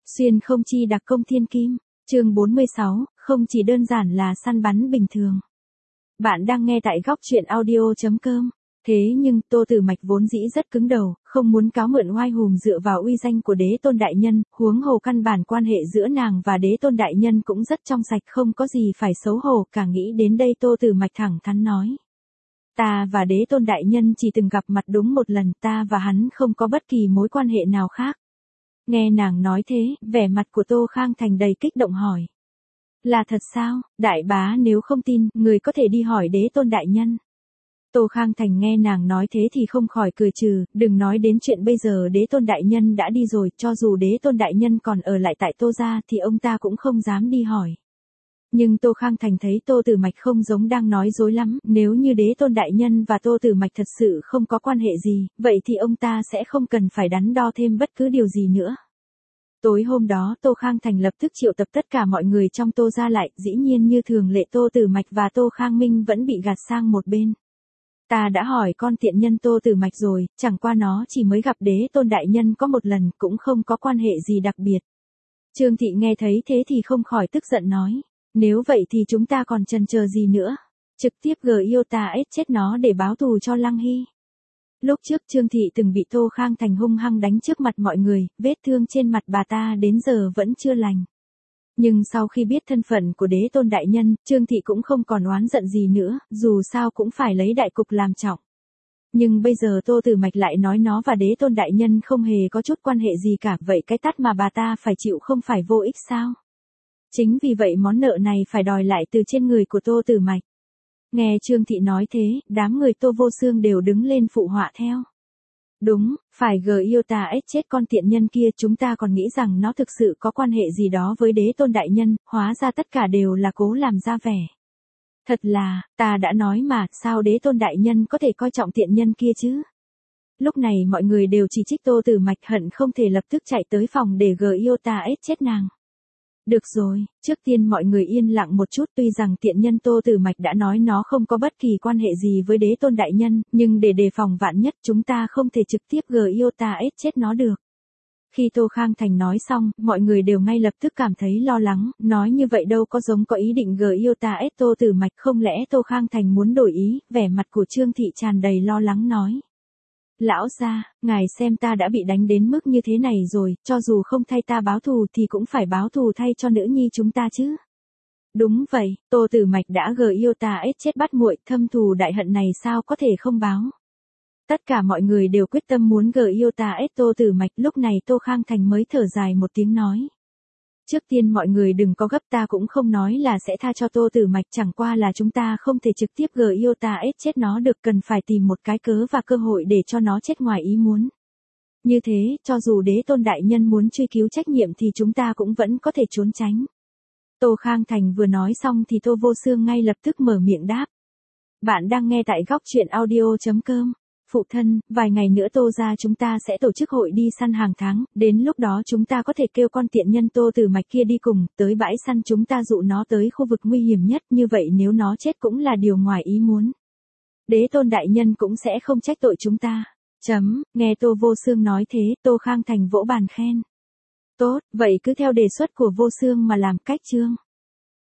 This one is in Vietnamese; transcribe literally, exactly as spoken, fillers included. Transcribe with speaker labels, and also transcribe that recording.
Speaker 1: Xuyên không chi đặc công thiên kim, chương bốn mươi sáu, không chỉ đơn giản là săn bắn bình thường. Bạn đang nghe tại góc truyện audio chấm com. Thế nhưng Tô Tử Mạch vốn dĩ rất cứng đầu, không muốn cáo mượn oai hùng dựa vào uy danh của Đế Tôn đại nhân, huống hồ căn bản quan hệ giữa nàng và Đế Tôn đại nhân cũng rất trong sạch, không có gì phải xấu hổ. Cả nghĩ đến đây Tô Tử Mạch thẳng thắn nói: ta và Đế Tôn đại nhân chỉ từng gặp mặt đúng một lần, ta và hắn không có bất kỳ mối quan hệ nào khác. Nghe nàng nói thế, vẻ mặt của Tô Khang Thành đầy kích động hỏi: là thật sao, đại bá, nếu không tin, người có thể đi hỏi Đế Tôn đại nhân. Tô Khang Thành nghe nàng nói thế thì không khỏi cười trừ, đừng nói đến chuyện bây giờ Đế Tôn đại nhân đã đi rồi, cho dù Đế Tôn đại nhân còn ở lại tại Tô gia thì ông ta cũng không dám đi hỏi. Nhưng Tô Khang Thành thấy Tô Tử Mạch không giống đang nói dối lắm, nếu như Đế Tôn đại nhân và Tô Tử Mạch thật sự không có quan hệ gì, vậy thì ông ta sẽ không cần phải đắn đo thêm bất cứ điều gì nữa. Tối hôm đó Tô Khang Thành lập tức triệu tập tất cả mọi người trong Tô gia lại, dĩ nhiên như thường lệ Tô Tử Mạch và Tô Khang Minh vẫn bị gạt sang một bên. Ta đã hỏi con tiện nhân Tô Tử Mạch rồi, chẳng qua nó chỉ mới gặp Đế Tôn đại nhân có một lần, cũng không có quan hệ gì đặc biệt. Trương Thị nghe thấy thế thì không khỏi tức giận nói: nếu vậy thì chúng ta còn chần chờ gì nữa, trực tiếp gờ yêu ta ết chết nó để báo thù cho Lăng Hy. Lúc trước Trương Thị từng bị Tô Khang Thành hung hăng đánh trước mặt mọi người, vết thương trên mặt bà ta đến giờ vẫn chưa lành. Nhưng sau khi biết thân phận của Đế Tôn đại nhân, Trương Thị cũng không còn oán giận gì nữa, dù sao cũng phải lấy đại cục làm trọng. Nhưng bây giờ Tô Tử Mạch lại nói nó và Đế Tôn đại nhân không hề có chút quan hệ gì cả, vậy cái tát mà bà ta phải chịu không phải vô ích sao? Chính vì vậy món nợ này phải đòi lại từ trên người của Tô Tử Mạch. Nghe Trương Thị nói thế, đám người Tô Vô Xương đều đứng lên phụ họa theo. Đúng, phải gờ yêu ta ết chết con tiện nhân kia, chúng ta còn nghĩ rằng nó thực sự có quan hệ gì đó với Đế Tôn đại nhân, hóa ra tất cả đều là cố làm ra vẻ. Thật là, ta đã nói mà, sao Đế Tôn đại nhân có thể coi trọng tiện nhân kia chứ? Lúc này mọi người đều chỉ trích Tô Tử Mạch, hận không thể lập tức chạy tới phòng để gờ yêu ta ết chết nàng. Được rồi, trước tiên mọi người yên lặng một chút, tuy rằng tiện nhân Tô Tử Mạch đã nói nó không có bất kỳ quan hệ gì với Đế Tôn đại nhân, nhưng để đề phòng vạn nhất chúng ta không thể trực tiếp gờ yêu ta ết chết nó được. Khi Tô Khang Thành nói xong, mọi người đều ngay lập tức cảm thấy lo lắng, nói như vậy đâu có giống có ý định gờ yêu ta ết Tô Tử Mạch, không lẽ Tô Khang Thành muốn đổi ý? Vẻ mặt của Trương Thị tràn đầy lo lắng nói: lão gia, ngài xem ta đã bị đánh đến mức như thế này rồi, cho dù không thay ta báo thù thì cũng phải báo thù thay cho nữ nhi chúng ta chứ. Đúng vậy, Tô Tử Mạch đã gờ yêu ta ết chết bắt muội, thâm thù đại hận này sao có thể không báo. Tất cả mọi người đều quyết tâm muốn gờ yêu ta ết Tô Tử Mạch, lúc này Tô Khang Thành mới thở dài một tiếng nói: trước tiên mọi người đừng có gấp, ta cũng không nói là sẽ tha cho Tô Tử Mạch, chẳng qua là chúng ta không thể trực tiếp gờ yêu ta ết chết nó được, cần phải tìm một cái cớ và cơ hội để cho nó chết ngoài ý muốn. Như thế, cho dù Đế Tôn đại nhân muốn truy cứu trách nhiệm thì chúng ta cũng vẫn có thể trốn tránh. Tô Khang Thành vừa nói xong thì Tô Vô Xương ngay lập tức mở miệng đáp: bạn đang nghe tại góc truyện audio chấm com. Phụ thân, vài ngày nữa Tô gia chúng ta sẽ tổ chức hội đi săn hàng tháng, đến lúc đó chúng ta có thể kêu con tiện nhân Tô Tử Mạch kia đi cùng, tới bãi săn chúng ta dụ nó tới khu vực nguy hiểm nhất, như vậy nếu nó chết cũng là điều ngoài ý muốn. Đế Tôn đại nhân cũng sẽ không trách tội chúng ta. Chấm, nghe Tô Vô Xương nói thế, Tô Khang Thành vỗ bàn khen. Tốt, vậy cứ theo đề xuất của Vô Xương mà làm, cách chương.